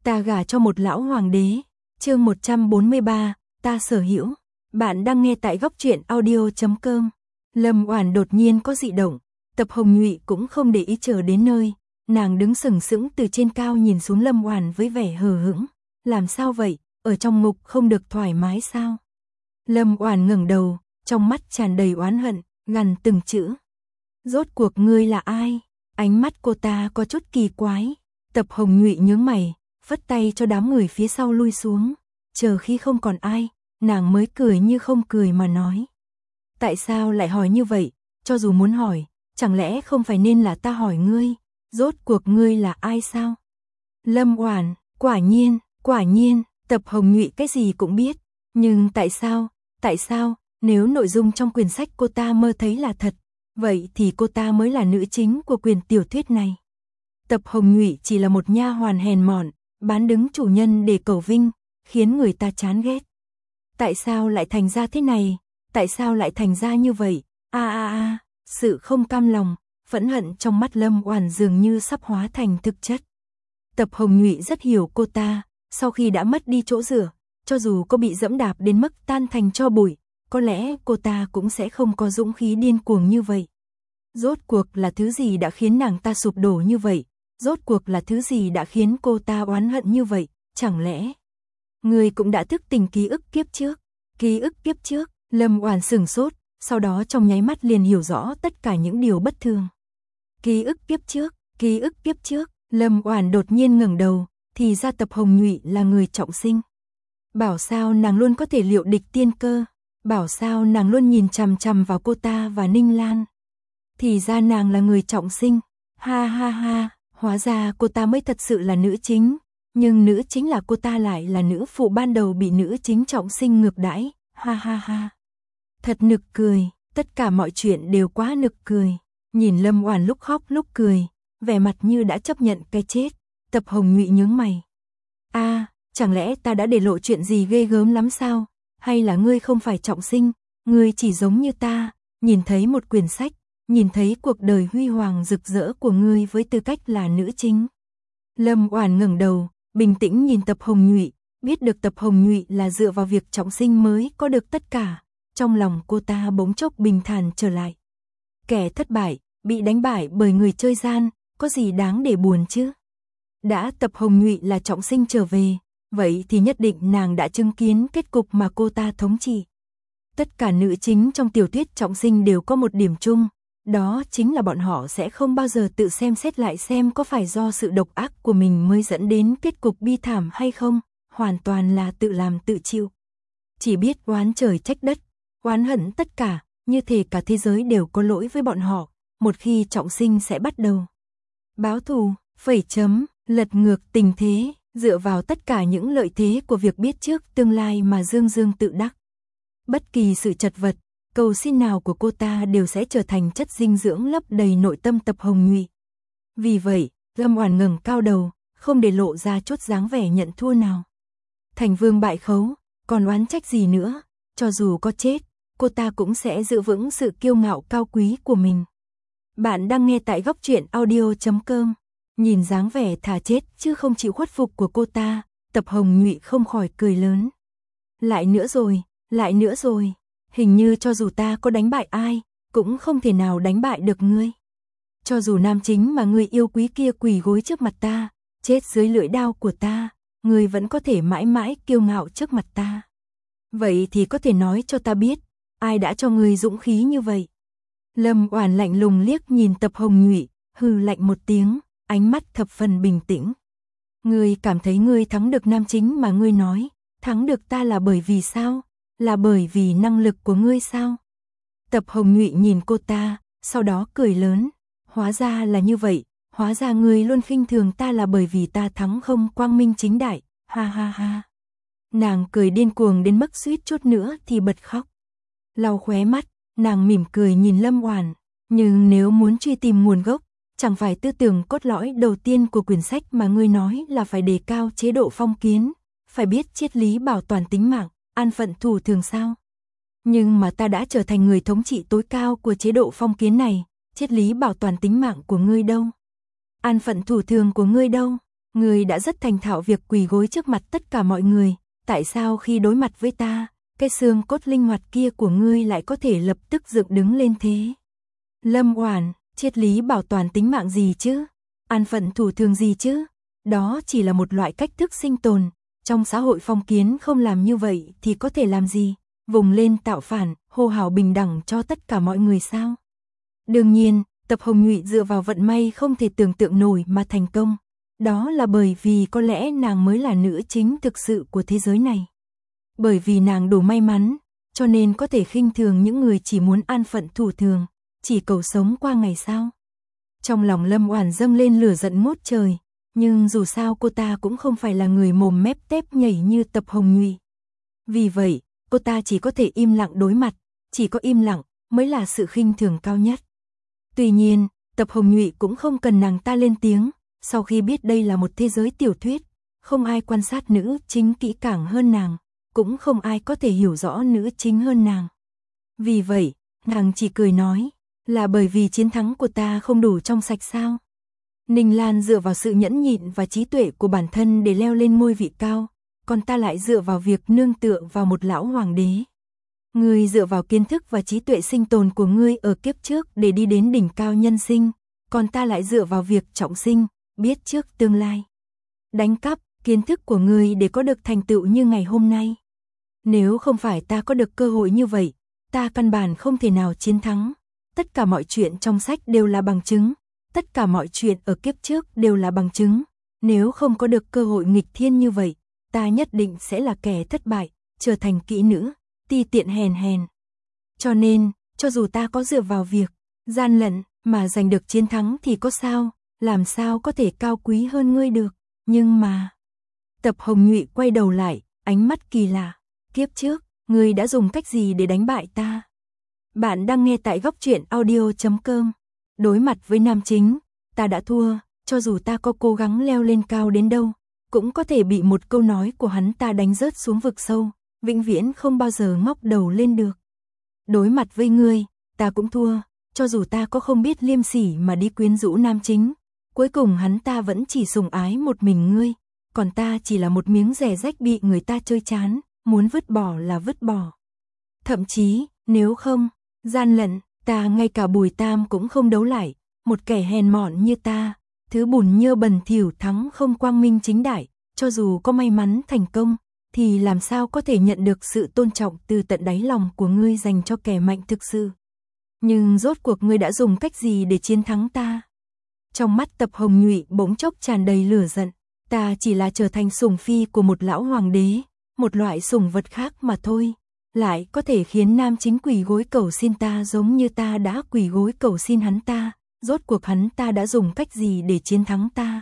Ta gả cho một lão hoàng đế. Chương 143, ta sở hữu. Bạn đang nghe tại góc truyện audio.com. Lâm Oản đột nhiên có dị động, Tập Hồng Nhụy cũng không để ý chờ đến nơi, nàng đứng sừng sững từ trên cao nhìn xuống Lâm Oản với vẻ hờ hững. Làm sao vậy, ở trong ngục không được thoải mái sao? Lâm Oản ngẩng đầu, trong mắt tràn đầy oán hận, gằn từng chữ. Rốt cuộc ngươi là ai? Ánh mắt cô ta có chút kỳ quái. Tập Hồng Nhụy nhướng mày, phất tay cho đám người phía sau lui xuống. Chờ khi không còn ai, nàng mới cười như không cười mà nói. Tại sao lại hỏi như vậy? Cho dù muốn hỏi, chẳng lẽ không phải nên là ta hỏi ngươi? Rốt cuộc ngươi là ai sao? Lâm Oản, quả nhiên, Tập Hồng Nhụy cái gì cũng biết. Nhưng tại sao, nếu nội dung trong quyển sách cô ta mơ thấy là thật, vậy thì cô ta mới là nữ chính của quyển tiểu thuyết này. Tập Hồng Nhụy chỉ là một nha hoàn hèn mọn, bán đứng chủ nhân để cầu vinh, khiến người ta chán ghét. Tại sao lại thành ra thế này? Tại sao lại thành ra như vậy? Sự không cam lòng, phẫn hận trong mắt Lâm Oản dường như sắp hóa thành thực chất. Tập Hồng Nhụy rất hiểu cô ta, sau khi đã mất đi chỗ dựa, cho dù có bị dẫm đạp đến mức tan thành tro bụi, có lẽ cô ta cũng sẽ không có dũng khí điên cuồng như vậy. Rốt cuộc là thứ gì đã khiến nàng ta sụp đổ như vậy? Rốt cuộc là thứ gì đã khiến cô ta oán hận như vậy? Chẳng lẽ người cũng đã thức tỉnh ký ức kiếp trước? Ký ức kiếp trước? Lâm Oản sửng sốt, sau đó trong nháy mắt liền hiểu rõ tất cả những điều bất thường. Ký ức kiếp trước, Lâm Oản đột nhiên ngẩng đầu, thì ra Tập Hồng Nhụy là người trọng sinh. Bảo sao nàng luôn có thể liệu địch tiên cơ, bảo sao nàng luôn nhìn chằm chằm vào cô ta và Ninh Lan. Thì ra nàng là người trọng sinh, ha, hóa ra cô ta mới thật sự là nữ chính, nhưng nữ chính là cô ta lại là nữ phụ ban đầu bị nữ chính trọng sinh ngược đãi, ha. Thật nực cười, tất cả mọi chuyện đều quá nực cười. Nhìn Lâm Oản lúc khóc lúc cười, vẻ mặt như đã chấp nhận cái chết, Tập Hồng Nhụy nhướng mày. Chẳng lẽ ta đã để lộ chuyện gì ghê gớm lắm sao? Hay là ngươi không phải trọng sinh, ngươi chỉ giống như ta, nhìn thấy một quyển sách, nhìn thấy cuộc đời huy hoàng rực rỡ của ngươi với tư cách là nữ chính. Lâm Oản ngẩng đầu, bình tĩnh nhìn Tập Hồng Nhụy, biết được Tập Hồng Nhụy là dựa vào việc trọng sinh mới có được tất cả, trong lòng cô ta bỗng chốc bình thản trở lại. Kẻ thất bại, bị đánh bại bởi người chơi gian, có gì đáng để buồn chứ? Đã Tập Hồng Nhụy là trọng sinh trở về, vậy thì nhất định nàng đã chứng kiến kết cục mà cô ta thống trị. Tất cả nữ chính trong tiểu thuyết trọng sinh đều có một điểm chung, đó chính là bọn họ sẽ không bao giờ tự xem xét lại xem có phải do sự độc ác của mình mới dẫn đến kết cục bi thảm hay không, hoàn toàn là tự làm tự chịu. Chỉ biết oán trời trách đất, oán hận tất cả, như thể cả thế giới đều có lỗi với bọn họ, một khi trọng sinh sẽ bắt đầu báo thù, lật ngược tình thế, dựa vào tất cả những lợi thế của việc biết trước tương lai mà dương tự đắc. Bất kỳ sự chật vật, cầu xin nào của cô ta đều sẽ trở thành chất dinh dưỡng lấp đầy nội tâm Tập Hồng Nhụy. Vì vậy, Lâm Oản ngẩng cao đầu, không để lộ ra chút dáng vẻ nhận thua nào. Thành vương bại khấu, còn oán trách gì nữa, cho dù có chết, cô ta cũng sẽ giữ vững sự kiêu ngạo cao quý của mình. Bạn đang nghe tại góc truyện audio.com. Nhìn dáng vẻ thà chết chứ không chịu khuất phục của cô ta, Tập Hồng Nhụy không khỏi cười lớn. Lại nữa rồi, hình như cho dù ta có đánh bại ai, cũng không thể nào đánh bại được ngươi. Cho dù nam chính mà ngươi yêu quý kia quỳ gối trước mặt ta, chết dưới lưỡi đao của ta, ngươi vẫn có thể mãi mãi kiêu ngạo trước mặt ta. Vậy thì có thể nói cho ta biết, ai đã cho ngươi dũng khí như vậy? Lâm Oản lạnh lùng liếc nhìn Tập Hồng Nhụy, hừ lạnh một tiếng, ánh mắt thập phần bình tĩnh. Ngươi cảm thấy ngươi thắng được nam chính mà ngươi nói, thắng được ta là bởi vì sao? Là bởi vì năng lực của ngươi sao? Tập Hồng Nhụy nhìn cô ta, sau đó cười lớn. Hóa ra là như vậy, hóa ra ngươi luôn khinh thường ta là bởi vì ta thắng không quang minh chính đại, ha. Nàng cười điên cuồng đến mức suýt chút nữa thì bật khóc. Lau khóe mắt, nàng mỉm cười nhìn Lâm Oản, nhưng nếu muốn truy tìm nguồn gốc, chẳng phải tư tưởng cốt lõi đầu tiên của quyển sách mà ngươi nói là phải đề cao chế độ phong kiến, phải biết triết lý bảo toàn tính mạng, an phận thủ thường sao? Nhưng mà ta đã trở thành người thống trị tối cao của chế độ phong kiến này, triết lý bảo toàn tính mạng của ngươi đâu? An phận thủ thường của ngươi đâu? Ngươi đã rất thành thạo việc quỳ gối trước mặt tất cả mọi người, tại sao khi đối mặt với ta, cái xương cốt linh hoạt kia của ngươi lại có thể lập tức dựng đứng lên thế? Lâm Oản, triết lý bảo toàn tính mạng gì chứ? An phận thủ thường gì chứ? Đó chỉ là một loại cách thức sinh tồn, trong xã hội phong kiến không làm như vậy thì có thể làm gì? Vùng lên tạo phản, hô hào bình đẳng cho tất cả mọi người sao? Đương nhiên, Tập Hồng Nhụy dựa vào vận may không thể tưởng tượng nổi mà thành công. Đó là bởi vì có lẽ nàng mới là nữ chính thực sự của thế giới này. Bởi vì nàng đủ may mắn, cho nên có thể khinh thường những người chỉ muốn an phận thủ thường, chỉ cầu sống qua ngày sao. Trong lòng Lâm Oản dâng lên lửa giận ngút trời, nhưng dù sao cô ta cũng không phải là người mồm mép tép nhảy như Tập Hồng Nhụy. Vì vậy, cô ta chỉ có thể im lặng đối mặt, chỉ có im lặng mới là sự khinh thường cao nhất. Tuy nhiên, Tập Hồng Nhụy cũng không cần nàng ta lên tiếng, sau khi biết đây là một thế giới tiểu thuyết, không ai quan sát nữ chính kỹ càng hơn nàng, cũng không ai có thể hiểu rõ nữ chính hơn nàng. Vì vậy, nàng chỉ cười nói, là bởi vì chiến thắng của ta không đủ trong sạch sao? Ninh Lan dựa vào sự nhẫn nhịn và trí tuệ của bản thân để leo lên ngôi vị cao, còn ta lại dựa vào việc nương tựa vào một lão hoàng đế. Ngươi dựa vào kiến thức và trí tuệ sinh tồn của ngươi ở kiếp trước để đi đến đỉnh cao nhân sinh, còn ta lại dựa vào việc trọng sinh, biết trước tương lai. Đánh cắp kiến thức của ngươi để có được thành tựu như ngày hôm nay. Nếu không phải ta có được cơ hội như vậy, ta căn bản không thể nào chiến thắng. Tất cả mọi chuyện trong sách đều là bằng chứng, tất cả mọi chuyện ở kiếp trước đều là bằng chứng. Nếu không có được cơ hội nghịch thiên như vậy, ta nhất định sẽ là kẻ thất bại, trở thành kỹ nữ, ti tiện hèn hèn. Cho nên, cho dù ta có dựa vào việc gian lận mà giành được chiến thắng thì có sao, làm sao có thể cao quý hơn ngươi được, nhưng mà... Tập Hồng Nhụy quay đầu lại, ánh mắt kỳ lạ. Kiếp trước, ngươi đã dùng cách gì để đánh bại ta? Bạn đang nghe tại góc truyện audio.com. Đối mặt với nam chính, ta đã thua, cho dù ta có cố gắng leo lên cao đến đâu, cũng có thể bị một câu nói của hắn ta đánh rớt xuống vực sâu, vĩnh viễn không bao giờ ngóc đầu lên được. Đối mặt với ngươi, ta cũng thua, cho dù ta có không biết liêm sỉ mà đi quyến rũ nam chính, cuối cùng hắn ta vẫn chỉ sủng ái một mình ngươi, còn ta chỉ là một miếng rẻ rách bị người ta chơi chán, muốn vứt bỏ là vứt bỏ. Thậm chí, nếu không, gian lận, ta ngay cả Bùi Tam cũng không đấu lại, một kẻ hèn mọn như ta, thứ bùn nhơ bẩn thỉu thắng không quang minh chính đại, cho dù có may mắn thành công, thì làm sao có thể nhận được sự tôn trọng từ tận đáy lòng của ngươi dành cho kẻ mạnh thực sự. Nhưng rốt cuộc ngươi đã dùng cách gì để chiến thắng ta? Trong mắt Tập Hồng Nhụy bỗng chốc tràn đầy lửa giận, ta chỉ là trở thành sủng phi của một lão hoàng đế, một loại sủng vật khác mà thôi, lại có thể khiến nam chính quỳ gối cầu xin ta giống như ta đã quỳ gối cầu xin hắn ta, rốt cuộc hắn ta đã dùng cách gì để chiến thắng ta?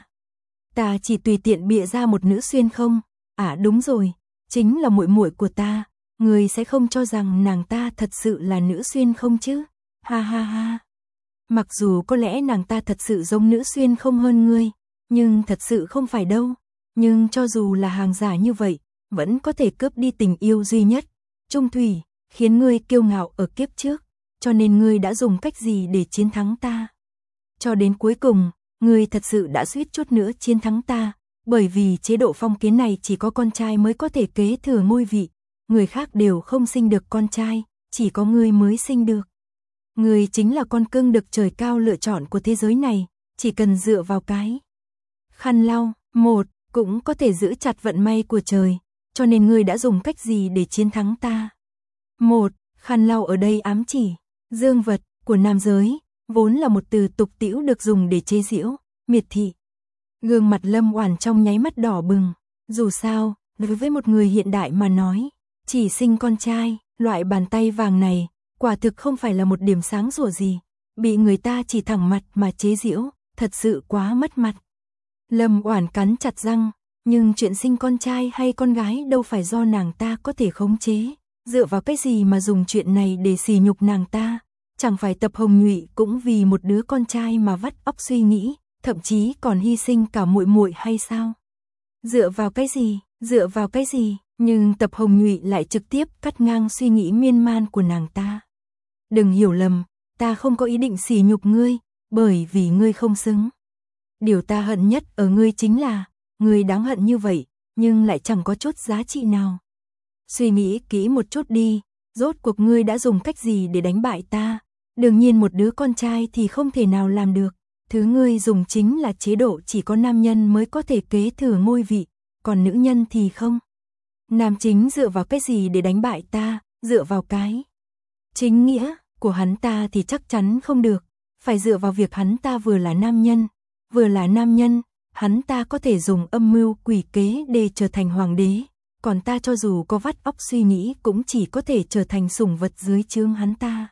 Ta chỉ tùy tiện bịa ra một nữ xuyên không? À đúng rồi, chính là muội muội của ta, ngươi sẽ không cho rằng nàng ta thật sự là nữ xuyên không chứ? Ha ha ha. Mặc dù có lẽ nàng ta thật sự giống nữ xuyên không hơn ngươi, nhưng thật sự không phải đâu. Nhưng cho dù là hàng giả như vậy, vẫn có thể cướp đi tình yêu duy nhất, trung thủy, khiến ngươi kiêu ngạo ở kiếp trước, cho nên ngươi đã dùng cách gì để chiến thắng ta? Cho đến cuối cùng, ngươi thật sự đã suýt chút nữa chiến thắng ta, bởi vì chế độ phong kiến này chỉ có con trai mới có thể kế thừa ngôi vị, người khác đều không sinh được con trai, chỉ có ngươi mới sinh được. Ngươi chính là con cưng được trời cao lựa chọn của thế giới này, chỉ cần dựa vào cái khăn lau, một, cũng có thể giữ chặt vận may của trời, cho nên ngươi đã dùng cách gì để chiến thắng ta? Một, khăn lau ở đây ám chỉ dương vật của nam giới, vốn là một từ tục tĩu được dùng để chế giễu, miệt thị. Gương mặt Lâm Oản trong nháy mắt đỏ bừng, dù sao, đối với một người hiện đại mà nói, chỉ sinh con trai, loại bàn tay vàng này, quả thực không phải là một điểm sáng rủa gì, bị người ta chỉ thẳng mặt mà chế giễu, thật sự quá mất mặt. Lâm Oản cắn chặt răng, nhưng chuyện sinh con trai hay con gái đâu phải do nàng ta có thể khống chế, dựa vào cái gì mà dùng chuyện này để sỉ nhục nàng ta? Chẳng phải Tập Hồng Nhụy cũng vì một đứa con trai mà vắt óc suy nghĩ, thậm chí còn hy sinh cả muội muội hay sao? Dựa vào cái gì? Dựa vào cái gì? Nhưng Tập Hồng Nhụy lại trực tiếp cắt ngang suy nghĩ miên man của nàng ta. Đừng hiểu lầm, ta không có ý định sỉ nhục ngươi, bởi vì ngươi không xứng. Điều ta hận nhất ở ngươi chính là, ngươi đáng hận như vậy, nhưng lại chẳng có chút giá trị nào. Suy nghĩ kỹ một chút đi, rốt cuộc ngươi đã dùng cách gì để đánh bại ta? Đương nhiên một đứa con trai thì không thể nào làm được. Thứ ngươi dùng chính là chế độ chỉ có nam nhân mới có thể kế thừa ngôi vị, còn nữ nhân thì không. Nam chính dựa vào cái gì để đánh bại ta? Dựa vào cái chính nghĩa của hắn ta thì chắc chắn không được. Phải dựa vào việc hắn ta vừa là nam nhân, hắn ta có thể dùng âm mưu quỷ kế để trở thành hoàng đế. Còn ta cho dù có vắt óc suy nghĩ cũng chỉ có thể trở thành sủng vật dưới trướng hắn ta.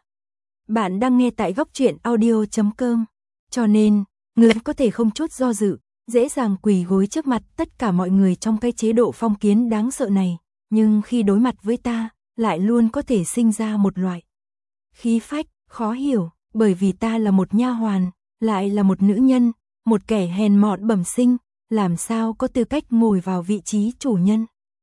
Bạn đang nghe tại góc truyện audio.com. Cho nên, ngươi có thể không chút do dự, dễ dàng quỳ gối trước mặt tất cả mọi người trong cái chế độ phong kiến đáng sợ này. Nhưng khi đối mặt với ta, lại luôn có thể sinh ra một loại khí phách, khó hiểu, bởi vì ta là một nha hoàn, lại là một nữ nhân, một kẻ hèn mọn bẩm sinh, làm sao có tư cách ngồi vào vị trí chủ nhân.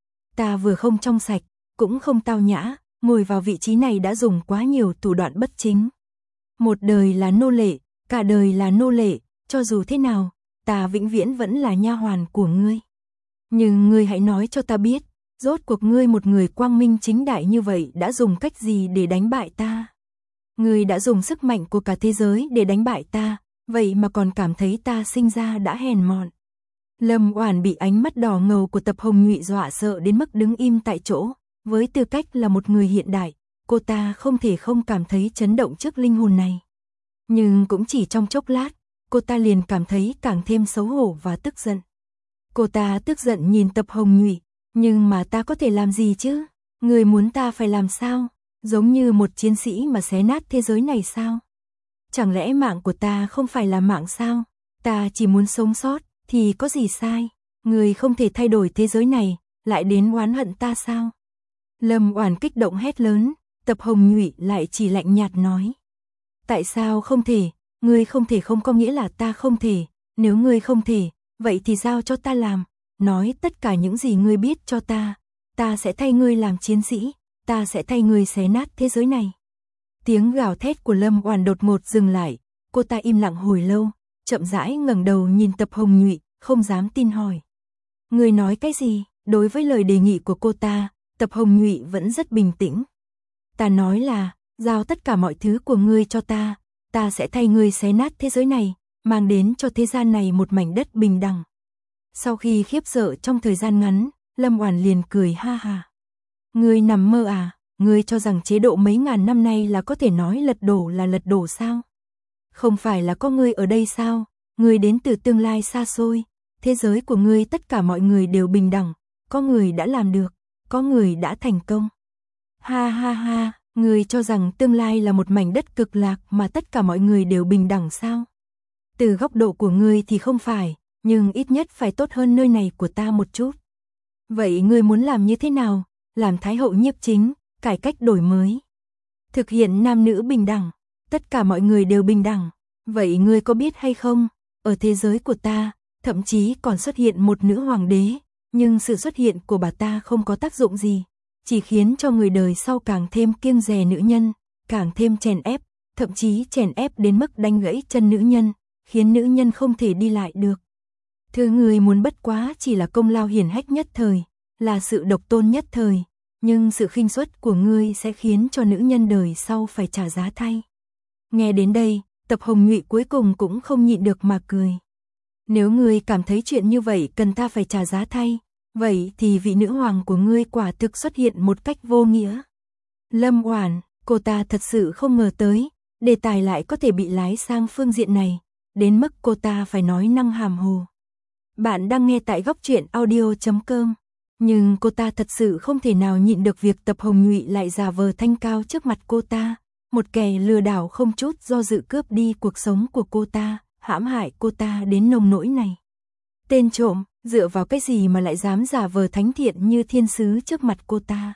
Ta vừa không trong sạch, cũng không tao nhã, ngồi vào vị trí này đã dùng quá nhiều thủ đoạn bất chính. Một đời là nô lệ, cả đời là nô lệ, cho dù thế nào, ta vĩnh viễn vẫn là nha hoàn của ngươi. Nhưng ngươi hãy nói cho ta biết, rốt cuộc ngươi một người quang minh chính đại như vậy đã dùng cách gì để đánh bại ta? Ngươi đã dùng sức mạnh của cả thế giới để đánh bại ta, vậy mà còn cảm thấy ta sinh ra đã hèn mọn. Lâm Oản bị ánh mắt đỏ ngầu của Tập Hồng Nhụy dọa sợ đến mức đứng im tại chỗ. Với tư cách là một người hiện đại, cô ta không thể không cảm thấy chấn động trước linh hồn này. Nhưng cũng chỉ trong chốc lát, cô ta liền cảm thấy càng thêm xấu hổ và tức giận. Cô ta tức giận nhìn Tập Hồng Nhụy, nhưng mà ta có thể làm gì chứ? Người muốn ta phải làm sao? Giống như một chiến sĩ mà xé nát thế giới này sao? Chẳng lẽ mạng của ta không phải là mạng sao? Ta chỉ muốn sống sót, thì có gì sai? Người không thể thay đổi thế giới này, lại đến oán hận ta sao? Lâm Oản kích động hét lớn, Tập Hồng Nhụy lại chỉ lạnh nhạt nói. Tại sao không thể? Ngươi không thể không có nghĩa là ta không thể, nếu ngươi không thể, vậy thì giao cho ta làm, nói tất cả những gì ngươi biết cho ta sẽ thay ngươi làm chiến sĩ, ta sẽ thay ngươi xé nát thế giới này. Tiếng gào thét của Lâm Oản đột ngột dừng lại, cô ta im lặng hồi lâu, chậm rãi ngẩng đầu nhìn Tập Hồng Nhụy, không dám tin hỏi. Ngươi nói cái gì? Đối với lời đề nghị của cô ta, Tập Hồng Nhụy vẫn rất bình tĩnh. Ta nói là, giao tất cả mọi thứ của ngươi cho ta sẽ thay ngươi xé nát thế giới này, mang đến cho thế gian này một mảnh đất bình đẳng. Sau khi khiếp sợ trong thời gian ngắn, Lâm Oản liền cười ha ha. Ngươi nằm mơ à? Ngươi cho rằng chế độ mấy ngàn năm nay là có thể nói lật đổ là lật đổ sao? Không phải là có ngươi ở đây sao? Ngươi đến từ tương lai xa xôi, thế giới của ngươi tất cả mọi người đều bình đẳng, có người đã làm được, có người đã thành công. Ha ha ha, ngươi cho rằng tương lai là một mảnh đất cực lạc mà tất cả mọi người đều bình đẳng sao? Từ góc độ của ngươi thì không phải, nhưng ít nhất phải tốt hơn nơi này của ta một chút. Vậy ngươi muốn làm như thế nào? Làm Thái hậu nhiếp chính, cải cách đổi mới, thực hiện nam nữ bình đẳng, tất cả mọi người đều bình đẳng. Vậy ngươi có biết hay không, ở thế giới của ta, thậm chí còn xuất hiện một nữ hoàng đế, nhưng sự xuất hiện của bà ta không có tác dụng gì, chỉ khiến cho người đời sau càng thêm kiêng dè nữ nhân, càng thêm chèn ép, thậm chí chèn ép đến mức đánh gãy chân nữ nhân, khiến nữ nhân không thể đi lại được. Thứ người muốn bất quá chỉ là công lao hiển hách nhất thời, là sự độc tôn nhất thời, nhưng sự khinh suất của ngươi sẽ khiến cho nữ nhân đời sau phải trả giá thay. Nghe đến đây, Tập Hồng Nhụy cuối cùng cũng không nhịn được mà cười. Nếu ngươi cảm thấy chuyện như vậy cần ta phải trả giá thay, vậy thì vị nữ hoàng của ngươi quả thực xuất hiện một cách vô nghĩa. Lâm Oản, cô ta thật sự không ngờ tới, đề tài lại có thể bị lái sang phương diện này, đến mức cô ta phải nói năng hàm hồ. Bạn đang nghe tại góc truyện audio.com. Nhưng cô ta thật sự không thể nào nhịn được việc Tập Hồng Nhụy lại giả vờ thanh cao trước mặt cô ta, một kẻ lừa đảo không chút do dự cướp đi cuộc sống của cô ta, hãm hại cô ta đến nông nỗi này. Tên trộm, dựa vào cái gì mà lại dám giả vờ thánh thiện như thiên sứ trước mặt cô ta?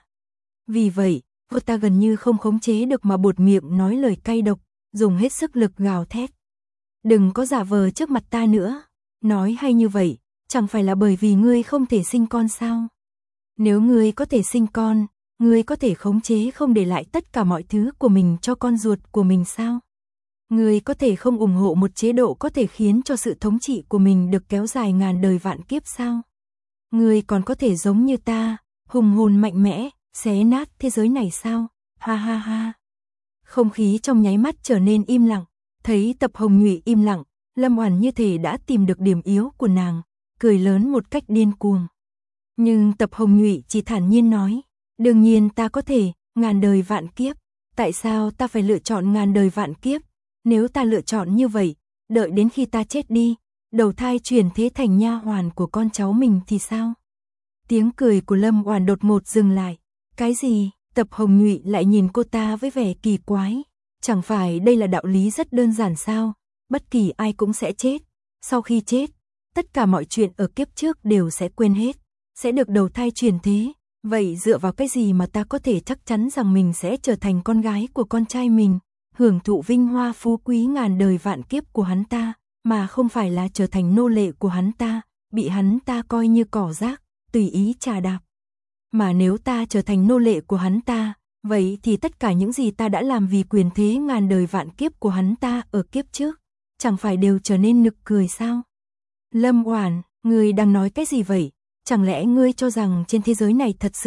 Vì vậy, cô ta gần như không khống chế được mà buột miệng nói lời cay độc, dùng hết sức lực gào thét. Đừng có giả vờ trước mặt ta nữa, nói hay như vậy, chẳng phải là bởi vì ngươi không thể sinh con sao? Nếu ngươi có thể sinh con, ngươi có thể khống chế không để lại tất cả mọi thứ của mình cho con ruột của mình sao? Ngươi có thể không ủng hộ một chế độ có thể khiến cho sự thống trị của mình được kéo dài ngàn đời vạn kiếp sao? Ngươi còn có thể giống như ta, hùng hồn mạnh mẽ, xé nát thế giới này sao? Ha ha ha. Không khí trong nháy mắt trở nên im lặng, thấy Tập Hồng Nhụy im lặng, Lâm Oản như thể đã tìm được điểm yếu của nàng, cười lớn một cách điên cuồng. Nhưng Tập Hồng Nhụy chỉ thản nhiên nói, đương nhiên ta có thể, ngàn đời vạn kiếp, tại sao ta phải lựa chọn ngàn đời vạn kiếp? Nếu ta lựa chọn như vậy, đợi đến khi ta chết đi, đầu thai chuyển thế thành nha hoàn của con cháu mình thì sao? Tiếng cười của Lâm Oản đột ngột dừng lại. Cái gì? Tập Hồng Nhụy lại nhìn cô ta với vẻ kỳ quái. Chẳng phải đây là đạo lý rất đơn giản sao? Bất kỳ ai cũng sẽ chết. Sau khi chết, tất cả mọi chuyện ở kiếp trước đều sẽ quên hết, sẽ được đầu thai chuyển thế. Vậy dựa vào cái gì mà ta có thể chắc chắn rằng mình sẽ trở thành con gái của con trai mình, hưởng thụ vinh hoa phú quý ngàn đời vạn kiếp của hắn ta, mà không phải là trở thành nô lệ của hắn ta, bị hắn ta coi như cỏ rác, tùy ý chà đạp. Mà nếu ta trở thành nô lệ của hắn ta, vậy thì tất cả những gì ta đã làm vì quyền thế ngàn đời vạn kiếp của hắn ta ở kiếp trước, chẳng phải đều trở nên nực cười sao? Lâm Oản, ngươi đang nói cái gì vậy? Chẳng lẽ ngươi cho rằng trên thế giới này thật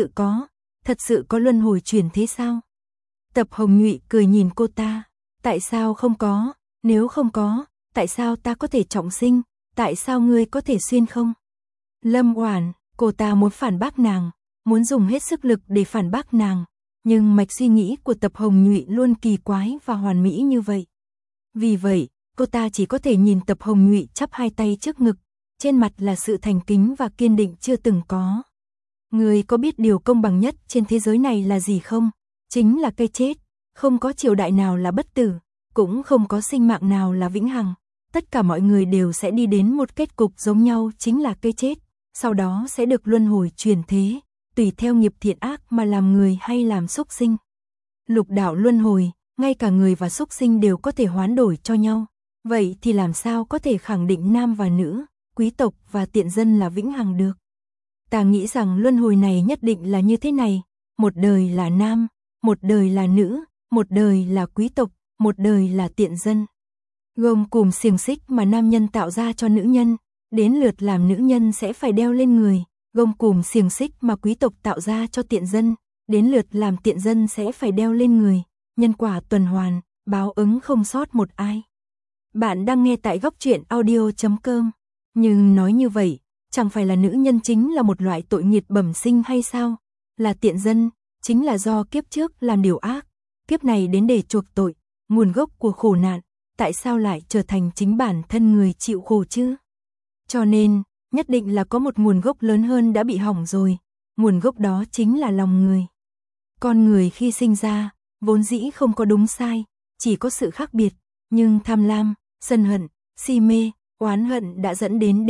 sự có luân hồi chuyển thế sao? Tập Hồng Nhụy cười nhìn cô ta, tại sao không có, nếu không có, tại sao ta có thể trọng sinh, tại sao ngươi có thể xuyên không? Lâm Oản, cô ta muốn phản bác nàng, muốn dùng hết sức lực để phản bác nàng, nhưng mạch suy nghĩ của Tập Hồng Nhụy luôn kỳ quái và hoàn mỹ như vậy. Vì vậy, cô ta chỉ có thể nhìn Tập Hồng Nhụy chắp hai tay trước ngực, trên mặt là sự thành kính và kiên định chưa từng có. Ngươi có biết điều công bằng nhất trên thế giới này là gì không? Chính là cái chết, không có triều đại nào là bất tử, cũng không có sinh mạng nào là vĩnh hằng. Tất cả mọi người đều sẽ đi đến một kết cục giống nhau, chính là cái chết, sau đó sẽ được luân hồi chuyển thế, tùy theo nghiệp thiện ác mà làm người hay làm súc sinh. Lục đạo luân hồi, ngay cả người và súc sinh đều có thể hoán đổi cho nhau. Vậy thì làm sao có thể khẳng định nam và nữ, quý tộc và tiện dân là vĩnh hằng được? Ta nghĩ rằng luân hồi này nhất định là như thế này, một đời là nam, một đời là nữ, một đời là quý tộc, một đời là tiện dân. Gông cùm xiềng xích mà nam nhân tạo ra cho nữ nhân, đến lượt làm nữ nhân sẽ phải đeo lên người, gông cùm xiềng xích mà quý tộc tạo ra cho tiện dân, đến lượt làm tiện dân sẽ phải đeo lên người, nhân quả tuần hoàn, báo ứng không sót một ai. Bạn đang nghe tại Góc Truyện Audio.com. Nhưng nói như vậy, chẳng phải là nữ nhân chính là một loại tội nghiệt bẩm sinh hay sao? Là tiện dân, chính là do kiếp trước làm điều ác, kiếp này đến để chuộc tội, nguồn gốc của khổ nạn, tại sao lại trở thành chính bản thân người chịu khổ chứ? Cho nên, nhất định là có một nguồn gốc lớn hơn đã bị hỏng rồi, nguồn gốc đó chính là lòng người. Con người khi sinh ra, vốn dĩ không có đúng sai, chỉ có sự khác biệt, nhưng tham lam, sân hận, si mê, oán hận đã dẫn đến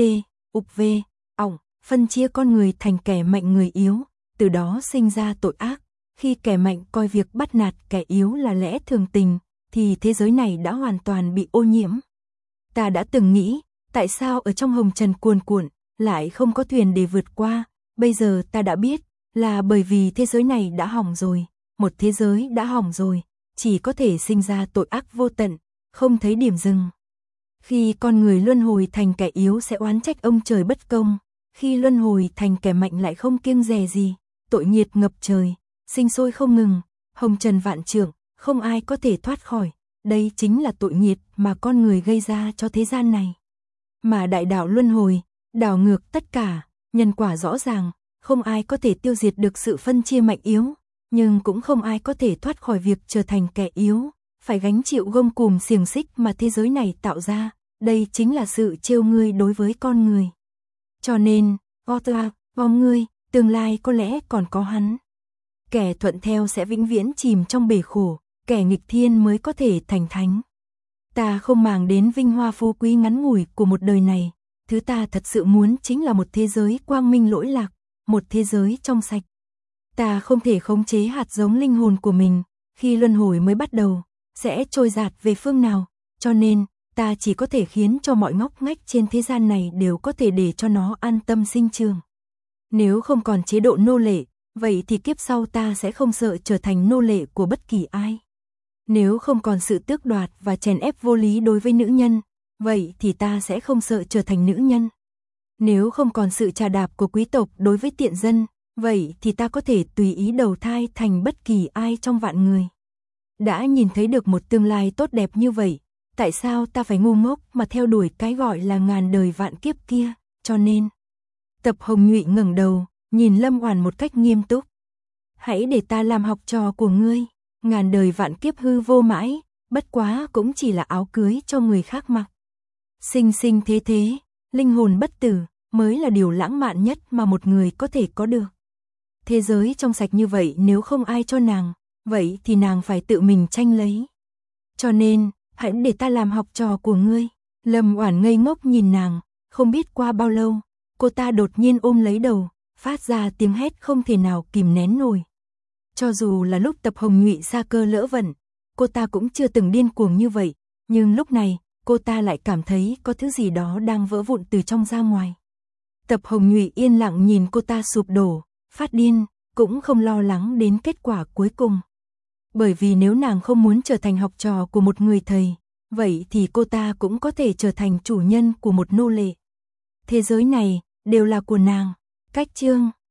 ỏng, phân chia con người thành kẻ mạnh người yếu, từ đó sinh ra tội ác. Khi kẻ mạnh coi việc bắt nạt kẻ yếu là lẽ thường tình, thì thế giới này đã hoàn toàn bị ô nhiễm. Ta đã từng nghĩ, tại sao ở trong hồng trần cuồn cuộn, lại không có thuyền để vượt qua, bây giờ ta đã biết, là bởi vì thế giới này đã hỏng rồi, một thế giới đã hỏng rồi, chỉ có thể sinh ra tội ác vô tận, không thấy điểm dừng. Khi con người luân hồi thành kẻ yếu sẽ oán trách ông trời bất công, khi luân hồi thành kẻ mạnh lại không kiêng dè gì, tội nghiệt ngập trời, sinh sôi không ngừng, hồng trần vạn trượng, không ai có thể thoát khỏi, đây chính là tội nghiệt mà con người gây ra cho thế gian này. Mà đại đạo luân hồi, đảo ngược tất cả, nhân quả rõ ràng, không ai có thể tiêu diệt được sự phân chia mạnh yếu, nhưng cũng không ai có thể thoát khỏi việc trở thành kẻ yếu, phải gánh chịu gông cùm xiềng xích mà thế giới này tạo ra, đây chính là sự trêu ngươi đối với con người. Cho nên, gom ngươi, tương lai có lẽ còn có hắn. Kẻ thuận theo sẽ vĩnh viễn chìm trong bể khổ, kẻ nghịch thiên mới có thể thành thánh. Ta không màng đến vinh hoa phú quý ngắn ngủi của một đời này, thứ ta thật sự muốn chính là một thế giới quang minh lỗi lạc, một thế giới trong sạch. Ta không thể khống chế hạt giống linh hồn của mình, khi luân hồi mới bắt đầu, sẽ trôi dạt về phương nào, cho nên, ta chỉ có thể khiến cho mọi ngóc ngách trên thế gian này đều có thể để cho nó an tâm sinh trưởng. Nếu không còn chế độ nô lệ, vậy thì kiếp sau ta sẽ không sợ trở thành nô lệ của bất kỳ ai. Nếu không còn sự tước đoạt và chèn ép vô lý đối với nữ nhân, vậy thì ta sẽ không sợ trở thành nữ nhân. Nếu không còn sự trà đạp của quý tộc đối với tiện dân, vậy thì ta có thể tùy ý đầu thai thành bất kỳ ai trong vạn người. Đã nhìn thấy được một tương lai tốt đẹp như vậy, tại sao ta phải ngu ngốc mà theo đuổi cái gọi là ngàn đời vạn kiếp kia, cho nên. Tập Hồng Nhụy ngẩng đầu, nhìn Lâm Oản một cách nghiêm túc. Hãy để ta làm học trò của ngươi, ngàn đời vạn kiếp hư vô mãi, bất quá cũng chỉ là áo cưới cho người khác mặc. Sinh sinh thế thế, linh hồn bất tử, mới là điều lãng mạn nhất mà một người có thể có được. Thế giới trong sạch như vậy nếu không ai cho nàng, vậy thì nàng phải tự mình tranh lấy. Cho nên, hãy để ta làm học trò của ngươi. Lâm Oản ngây ngốc nhìn nàng, không biết qua bao lâu, cô ta đột nhiên ôm lấy đầu, phát ra tiếng hét không thể nào kìm nén nổi. Cho dù là lúc Tập Hồng Nhụy sa cơ lỡ vận, cô ta cũng chưa từng điên cuồng như vậy, nhưng lúc này, cô ta lại cảm thấy có thứ gì đó đang vỡ vụn từ trong ra ngoài. Tập Hồng Nhụy yên lặng nhìn cô ta sụp đổ, phát điên, cũng không lo lắng đến kết quả cuối cùng. Bởi vì nếu nàng không muốn trở thành học trò của một người thầy, vậy thì cô ta cũng có thể trở thành chủ nhân của một nô lệ. Thế giới này đều là của nàng. Cách chương